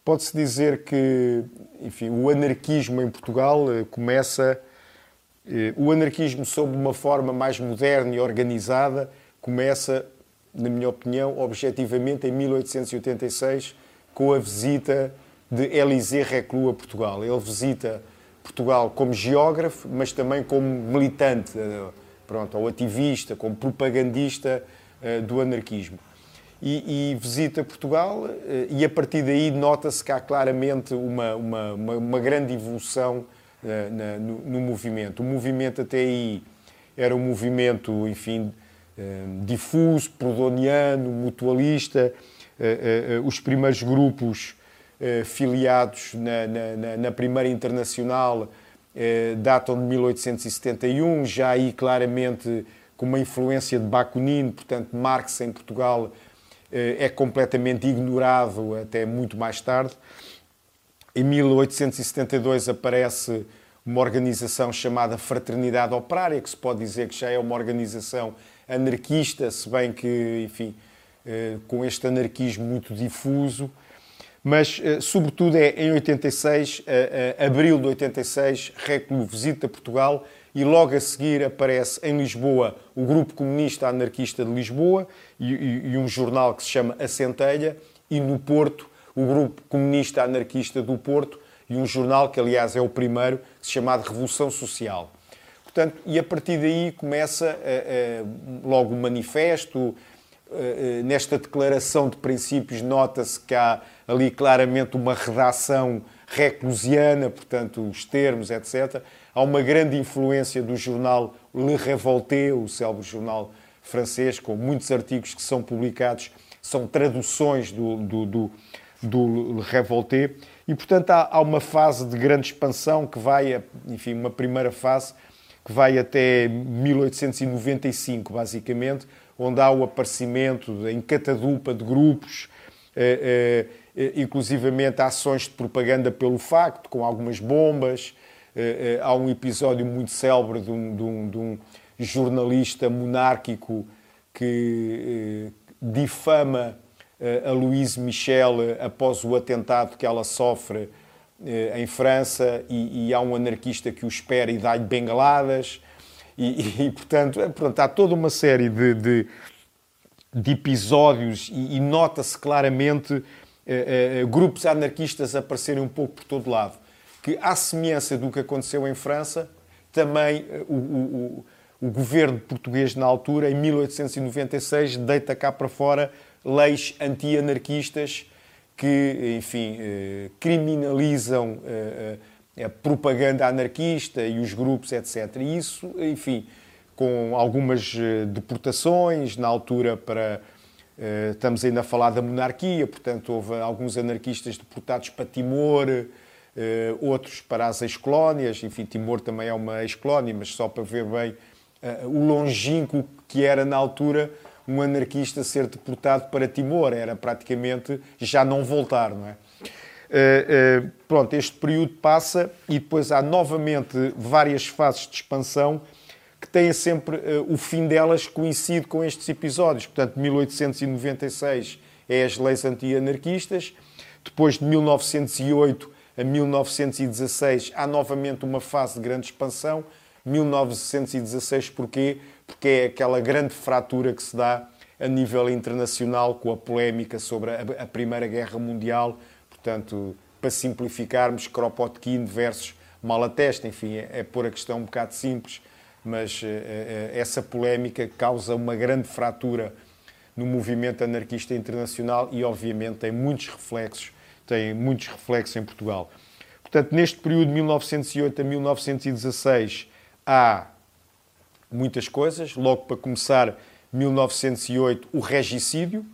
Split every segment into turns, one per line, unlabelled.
pode-se dizer que, enfim, o anarquismo em Portugal começa... O anarquismo, sob uma forma mais moderna e organizada, começa, na minha opinião, objetivamente em 1886, com a visita de Élisée Reclus a Portugal. Ele visita Portugal como geógrafo, mas também como militante, ou ativista, como propagandista do anarquismo. E visita Portugal e, a partir daí, nota-se que há claramente uma grande evolução no movimento. O movimento até aí era um movimento, enfim, difuso, proudhoniano, mutualista. Os primeiros grupos filiados na Primeira Internacional datam de 1871, já aí claramente com uma influência de Bakunin, portanto Marx em Portugal é completamente ignorado até muito mais tarde. Em 1872 aparece uma organização chamada Fraternidade Operária, que se pode dizer que já é uma organização anarquista, se bem que, enfim, com este anarquismo muito difuso. Mas, sobretudo, é em 86, abril de 86, Reclus visita Portugal e logo a seguir aparece em Lisboa o Grupo Comunista Anarquista de Lisboa e um jornal que se chama A Centelha, e no Porto o Grupo Comunista Anarquista do Porto e um jornal que, aliás, é o primeiro, que se chama Revolução Social. Portanto, e a partir daí começa logo o manifesto. Nesta declaração de princípios nota-se que há ali claramente uma redação reclusiana, portanto, os termos, etc. Há uma grande influência do jornal Le Révolté, o célebre jornal francês, com muitos artigos que são publicados, são traduções do Le Révolté. E, portanto, há uma fase de grande expansão que vai, enfim, uma primeira fase que vai até 1895, basicamente, onde há o aparecimento em catadupa de grupos, inclusivamente ações de propaganda pelo facto, com algumas bombas. Há um episódio muito célebre de um jornalista monárquico que difama a Louise Michel após o atentado que ela sofre em França, e há um anarquista que o espera e dá-lhe bengaladas. Portanto, há toda uma série de episódios e nota-se claramente grupos anarquistas aparecerem um pouco por todo lado. Que, à semelhança do que aconteceu em França, também o governo português na altura, em 1896, deita cá para fora leis anti-anarquistas que, enfim, criminalizam a propaganda anarquista e os grupos, etc. E isso, enfim, com algumas deportações, na altura estamos ainda a falar da monarquia, portanto houve alguns anarquistas deportados para Timor, outros para as ex-colónias. Enfim, Timor também é uma ex-colónia, mas só para ver bem o longínquo que era na altura um anarquista ser deportado para Timor. Era praticamente já não voltar, não é? Pronto, este período passa e depois há novamente várias fases de expansão que têm sempre o fim delas coincide com estes episódios. Portanto, 1896 é as leis anti-anarquistas. Depois de 1908 a 1916 há novamente uma fase de grande expansão. 1916 porquê? Porque é aquela grande fratura que se dá a nível internacional com a polémica sobre a Primeira Guerra Mundial. Portanto, para simplificarmos, Kropotkin versus Malatesta, enfim, é pôr a questão um bocado simples, mas essa polémica causa uma grande fratura no movimento anarquista internacional e, obviamente, tem muitos reflexos em Portugal. Portanto, neste período de 1908 a 1916 há muitas coisas. Logo para começar, 1908, o regicídio,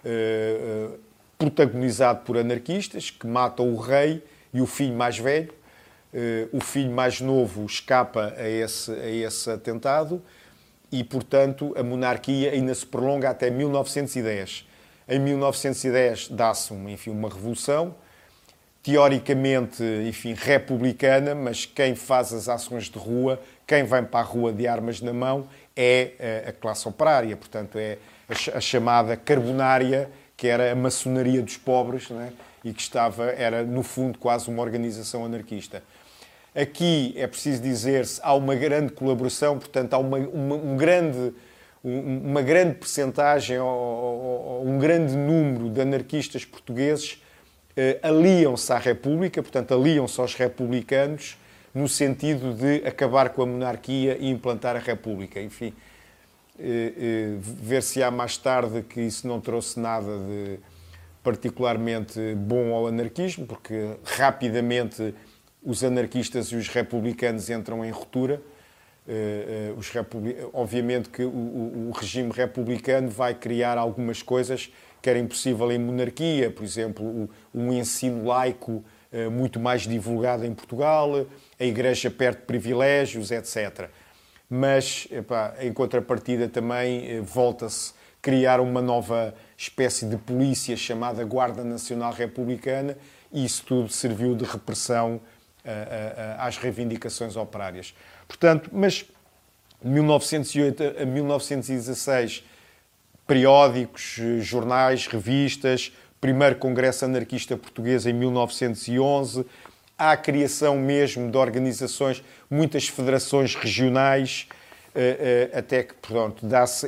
protagonizado por anarquistas que matam o rei e o filho mais velho. O filho mais novo escapa a esse atentado e, portanto, a monarquia ainda se prolonga até 1910. Em 1910 dá-se uma revolução, teoricamente, enfim, republicana, mas quem faz as ações de rua, quem vai para a rua de armas na mão, é a classe operária. Portanto, é a chamada carbonária, que era a maçonaria dos pobres, não é? E que era no fundo quase uma organização anarquista. Aqui é preciso dizer-se, há uma grande colaboração, portanto há uma grande percentagem, ou um grande número de anarquistas portugueses aliam-se à República, portanto aliam-se aos republicanos, no sentido de acabar com a monarquia e implantar a República. Enfim, ver-se-á mais tarde que isso não trouxe nada de particularmente bom ao anarquismo, porque rapidamente os anarquistas e os republicanos entram em ruptura. Obviamente que o regime republicano vai criar algumas coisas que era impossível em monarquia, por exemplo, um ensino laico muito mais divulgado em Portugal, a Igreja perto de privilégios, etc. Mas, em contrapartida, também volta-se a criar uma nova espécie de polícia chamada Guarda Nacional Republicana, e isso tudo serviu de repressão às reivindicações operárias. Portanto, mas de 1908 a 1916, periódicos, jornais, revistas, primeiro Congresso Anarquista Português em 1911, há a criação mesmo de organizações, muitas federações regionais, até que, pronto, dá-se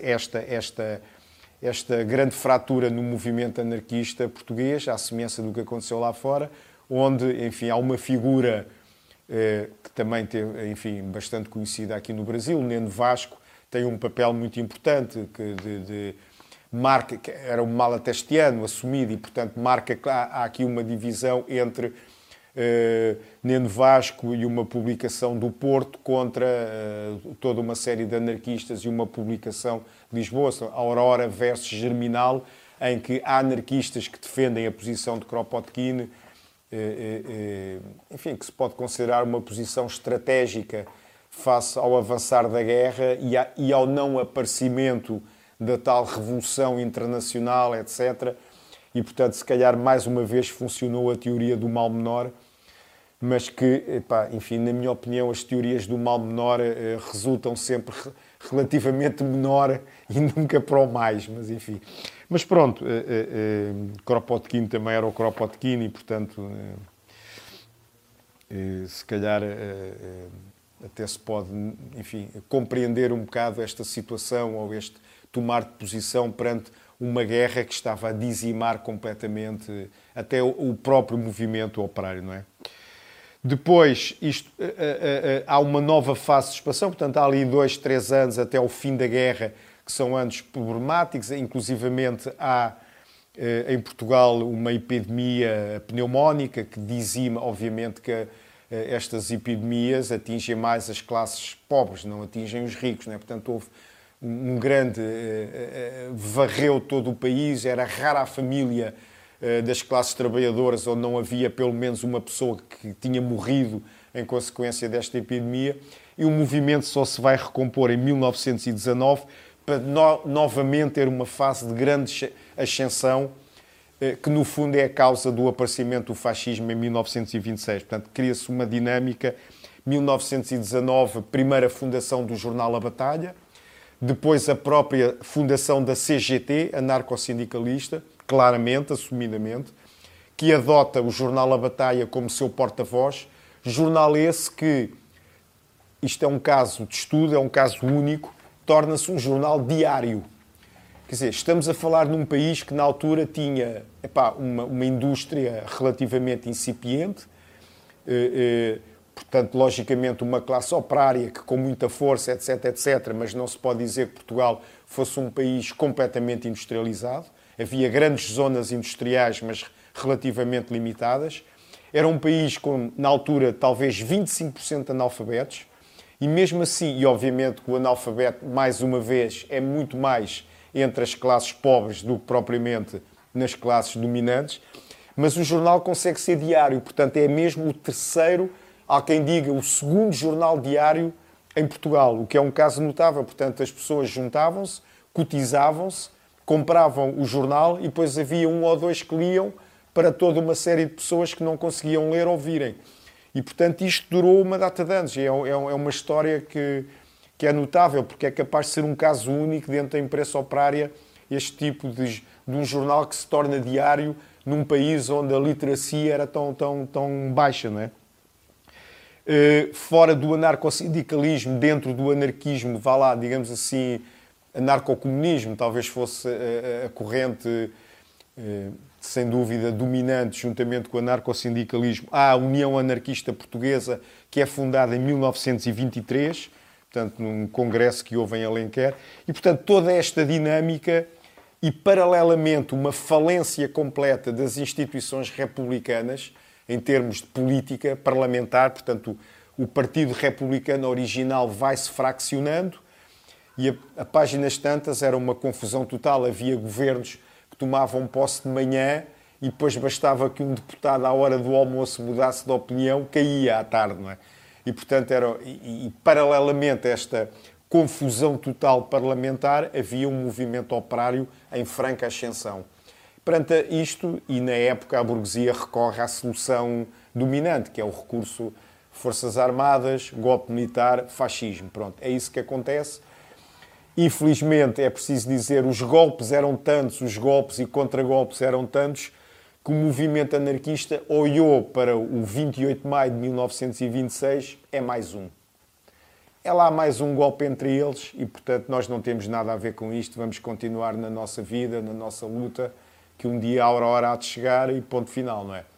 esta grande fratura no movimento anarquista português, à semelhança do que aconteceu lá fora, onde, enfim, há uma figura que também teve, enfim, bastante conhecida aqui no Brasil, o Neno Vasco, tem um papel muito importante de marca, que era um malatestiano assumido, e, portanto, marca que há aqui uma divisão entre Neno Vasco e uma publicação do Porto contra toda uma série de anarquistas, e uma publicação de Lisboa, Aurora versus Germinal, em que há anarquistas que defendem a posição de Kropotkin, enfim, que se pode considerar uma posição estratégica face ao avançar da guerra e ao não aparecimento da tal revolução internacional, etc. E, portanto, se calhar mais uma vez funcionou a teoria do mal menor, mas que, enfim, na minha opinião, as teorias do mal menor resultam sempre relativamente menor e nunca para o mais, mas enfim. Mas pronto, Kropotkin também era o Kropotkin e, portanto, se calhar até se pode, enfim, compreender um bocado esta situação ou este tomar de posição perante uma guerra que estava a dizimar completamente até o próprio movimento operário, não é? Depois, há uma nova fase de expansão, portanto, há ali 2, 3 anos até o fim da guerra, que são anos problemáticos, inclusivamente há em Portugal uma epidemia pneumónica que dizima, obviamente, que estas epidemias atingem mais as classes pobres, não atingem os ricos, não é? Portanto, houve um grande... varreu todo o país, era rara a família das classes trabalhadoras onde não havia pelo menos uma pessoa que tinha morrido em consequência desta epidemia, e o movimento só se vai recompor em 1919 para novamente ter uma fase de grande ascensão, que no fundo é a causa do aparecimento do fascismo em 1926. Portanto, cria-se uma dinâmica. 1919, primeira fundação do jornal A Batalha, depois a própria fundação da CGT, anarcossindicalista, claramente, assumidamente, que adota o jornal A Batalha como seu porta-voz. Jornal esse que, isto é um caso de estudo, é um caso único, torna-se um jornal diário. Quer dizer, estamos a falar num país que na altura tinha uma indústria relativamente incipiente, portanto, logicamente, uma classe operária que com muita força, etc., etc., mas não se pode dizer que Portugal fosse um país completamente industrializado. Havia grandes zonas industriais, mas relativamente limitadas. Era um país com, na altura, talvez 25% de analfabetos. E mesmo assim, e obviamente que o analfabeto, mais uma vez, é muito mais entre as classes pobres do que propriamente nas classes dominantes. Mas o jornal consegue ser diário, portanto, é mesmo o terceiro, há quem diga o segundo jornal diário em Portugal, o que é um caso notável. Portanto, as pessoas juntavam-se, cotizavam-se, compravam o jornal e depois havia 1 ou 2 que liam para toda uma série de pessoas que não conseguiam ler ou virem. E, portanto, isto durou uma data de anos. É uma história que é notável, porque é capaz de ser um caso único dentro da imprensa operária, este tipo de de um jornal que se torna diário num país onde a literacia era tão baixa, não é? Fora do anarcossindicalismo, dentro do anarquismo, vá lá, digamos assim, anarcocomunismo, talvez fosse a corrente, sem dúvida, dominante, juntamente com o anarcossindicalismo. Há a União Anarquista Portuguesa, que é fundada em 1923, portanto, num congresso que houve em Alenquer. E, portanto, toda esta dinâmica e, paralelamente, uma falência completa das instituições republicanas, em termos de política parlamentar, portanto, o Partido Republicano original vai-se fraccionando e a páginas tantas era uma confusão total. Havia governos que tomavam posse de manhã e depois bastava que um deputado, à hora do almoço, mudasse de opinião, caía à tarde, não é? E, portanto, paralelamente a esta confusão total parlamentar, havia um movimento operário em franca ascensão. Perante isto, e na época a burguesia recorre à solução dominante, que é o recurso Forças Armadas, golpe militar, fascismo. Pronto, é isso que acontece. Infelizmente, é preciso dizer, os golpes eram tantos, os golpes e contragolpes eram tantos, que o movimento anarquista olhou para o 28 de maio de 1926, é mais um. É lá mais um golpe entre eles e, portanto, nós não temos nada a ver com isto, vamos continuar na nossa vida, na nossa luta, que um dia a aurora há de chegar e ponto final, não é?